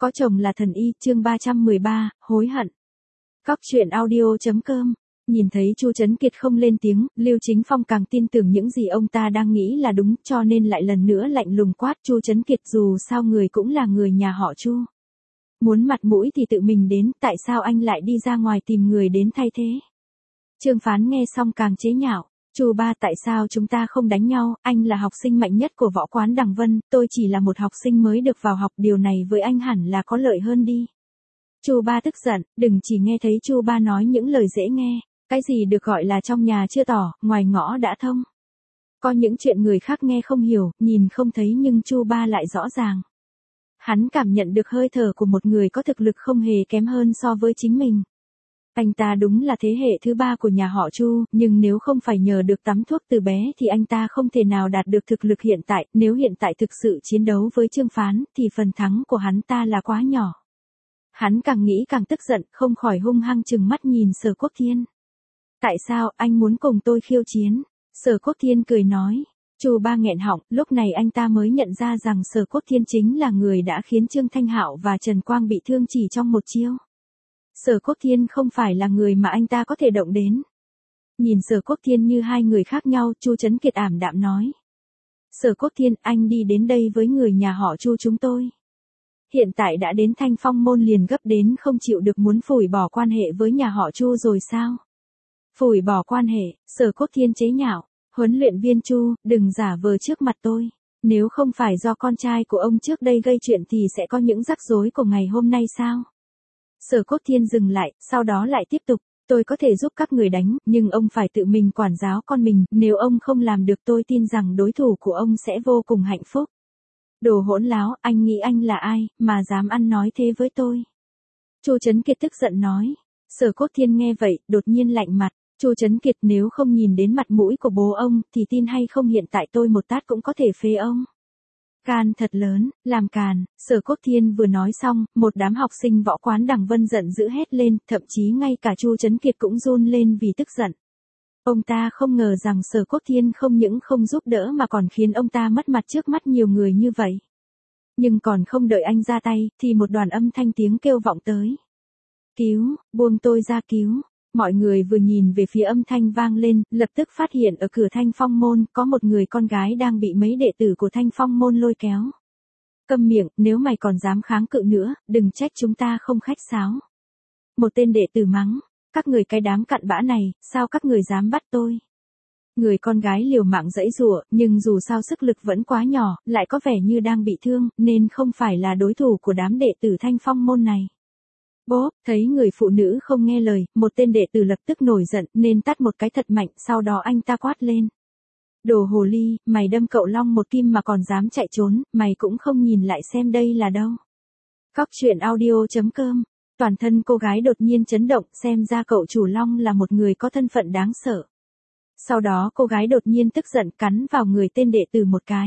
Có chồng là thần y, chương 313, hối hận. Cóc truyện audio.com. Nhìn thấy Chu Trấn Kiệt không lên tiếng, Lưu Chính Phong càng tin tưởng những gì ông ta đang nghĩ là đúng, cho nên lại lần nữa lạnh lùng quát Chu Trấn Kiệt, dù sao người cũng là người nhà họ Chu. Muốn mặt mũi thì tự mình đến, tại sao anh lại đi ra ngoài tìm người đến thay thế? Trương Phán nghe xong càng chế nhạo. Chu ba, tại sao chúng ta không đánh nhau, anh là học sinh mạnh nhất của võ quán Đằng Vân, tôi chỉ là một học sinh mới được vào học, điều này với anh hẳn là có lợi hơn đi. Chu ba tức giận, đừng chỉ nghe thấy Chu ba nói những lời dễ nghe, cái gì được gọi là trong nhà chưa tỏ, ngoài ngõ đã thông. Có những chuyện người khác nghe không hiểu, nhìn không thấy nhưng Chu ba lại rõ ràng. Hắn cảm nhận được hơi thở của một người có thực lực không hề kém hơn so với chính mình. Anh ta đúng là thế hệ thứ ba của nhà họ Chu, nhưng nếu không phải nhờ được tắm thuốc từ bé thì anh ta không thể nào đạt được thực lực hiện tại, nếu hiện tại thực sự chiến đấu với Trương Phán thì phần thắng của hắn ta là quá nhỏ. Hắn càng nghĩ càng tức giận, không khỏi hung hăng trừng mắt nhìn Sở Quốc Thiên. Tại sao anh muốn cùng tôi khiêu chiến? Sở Quốc Thiên cười nói. Chu ba nghẹn họng, lúc này anh ta mới nhận ra rằng Sở Quốc Thiên chính là người đã khiến Trương Thanh Hạo và Trần Quang bị thương chỉ trong một chiêu. Sở Quốc Thiên không phải là người mà anh ta có thể động đến. Nhìn Sở Quốc Thiên như hai người khác nhau, Chu Trấn Kiệt ảm đạm nói. Sở Quốc Thiên, anh đi đến đây với người nhà họ Chu chúng tôi. Hiện tại đã đến Thanh Phong môn liền gấp đến không chịu được, muốn phủi bỏ quan hệ với nhà họ Chu rồi sao? Phủi bỏ quan hệ, Sở Quốc Thiên chế nhạo. Huấn luyện viên Chu, đừng giả vờ trước mặt tôi. Nếu không phải do con trai của ông trước đây gây chuyện thì sẽ có những rắc rối của ngày hôm nay sao? Sở Quốc Thiên dừng lại, sau đó lại tiếp tục, tôi có thể giúp các người đánh, nhưng ông phải tự mình quản giáo con mình, nếu ông không làm được tôi tin rằng đối thủ của ông sẽ vô cùng hạnh phúc. Đồ hỗn láo, anh nghĩ anh là ai, mà dám ăn nói thế với tôi? Chu Trấn Kiệt tức giận nói. Sở Quốc Thiên nghe vậy, đột nhiên lạnh mặt. Chu Trấn Kiệt, nếu không nhìn đến mặt mũi của bố ông, thì tin hay không hiện tại tôi một tát cũng có thể phế ông. Can thật lớn, làm càn. Sở Quốc Thiên vừa nói xong, một đám học sinh võ quán Đằng Vân giận dữ hét lên, thậm chí ngay cả Chu Trấn Kiệt cũng run lên vì tức giận. Ông ta không ngờ rằng Sở Quốc Thiên không những không giúp đỡ mà còn khiến ông ta mất mặt trước mắt nhiều người như vậy. Nhưng còn không đợi anh ra tay, thì một đoàn âm thanh tiếng kêu vọng tới. Cứu, buông tôi ra cứu. Mọi người vừa nhìn về phía âm thanh vang lên, lập tức phát hiện ở cửa Thanh Phong môn có một người con gái đang bị mấy đệ tử của Thanh Phong môn lôi kéo. Câm miệng, nếu mày còn dám kháng cự nữa, đừng trách chúng ta không khách sáo. Một tên đệ tử mắng, các người cái đám cặn bã này, sao các người dám bắt tôi? Người con gái liều mạng giãy giụa, nhưng dù sao sức lực vẫn quá nhỏ, lại có vẻ như đang bị thương, nên không phải là đối thủ của đám đệ tử Thanh Phong môn này. Bốp, thấy người phụ nữ không nghe lời, một tên đệ tử lập tức nổi giận nên tát một cái thật mạnh, sau đó anh ta quát lên. Đồ hồ ly, mày đâm cậu Long một kim mà còn dám chạy trốn, mày cũng không nhìn lại xem đây là đâu. Cóc truyện audio.com. Toàn thân cô gái đột nhiên chấn động, xem ra cậu chủ Long là một người có thân phận đáng sợ. Sau đó cô gái đột nhiên tức giận cắn vào người tên đệ tử một cái.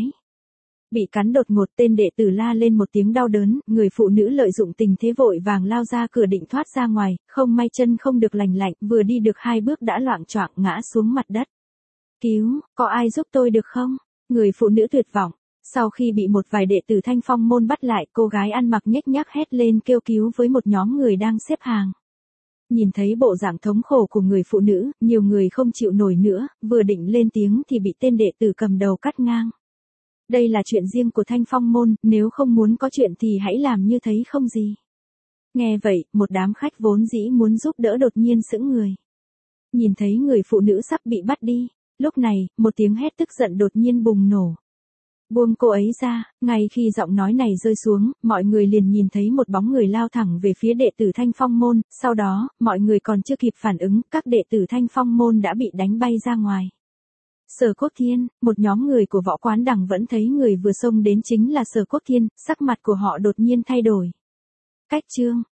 Bị cắn đột ngột, tên đệ tử la lên một tiếng đau đớn, người phụ nữ lợi dụng tình thế vội vàng lao ra cửa định thoát ra ngoài, không may chân không được lành lạnh, vừa đi được 2 bước đã loạng choạng ngã xuống mặt đất. Cứu, có ai giúp tôi được không? Người phụ nữ tuyệt vọng. Sau khi bị một vài đệ tử Thanh Phong môn bắt lại, cô gái ăn mặc nhếch nhác hét lên kêu cứu với một nhóm người đang xếp hàng. Nhìn thấy bộ dạng thống khổ của người phụ nữ, nhiều người không chịu nổi nữa, vừa định lên tiếng thì bị tên đệ tử cầm đầu cắt ngang. Đây là chuyện riêng của Thanh Phong môn, nếu không muốn có chuyện thì hãy làm như thấy không gì. Nghe vậy, một đám khách vốn dĩ muốn giúp đỡ đột nhiên sững người. Nhìn thấy người phụ nữ sắp bị bắt đi, lúc này, một tiếng hét tức giận đột nhiên bùng nổ. Buông cô ấy ra, ngay khi giọng nói này rơi xuống, mọi người liền nhìn thấy một bóng người lao thẳng về phía đệ tử Thanh Phong môn, sau đó, mọi người còn chưa kịp phản ứng, các đệ tử Thanh Phong môn đã bị đánh bay ra ngoài. Sở Quốc Thiên, một nhóm người của võ quán Đằng vẫn thấy người vừa xông đến chính là Sở Quốc Thiên, sắc mặt của họ đột nhiên thay đổi. Cách chương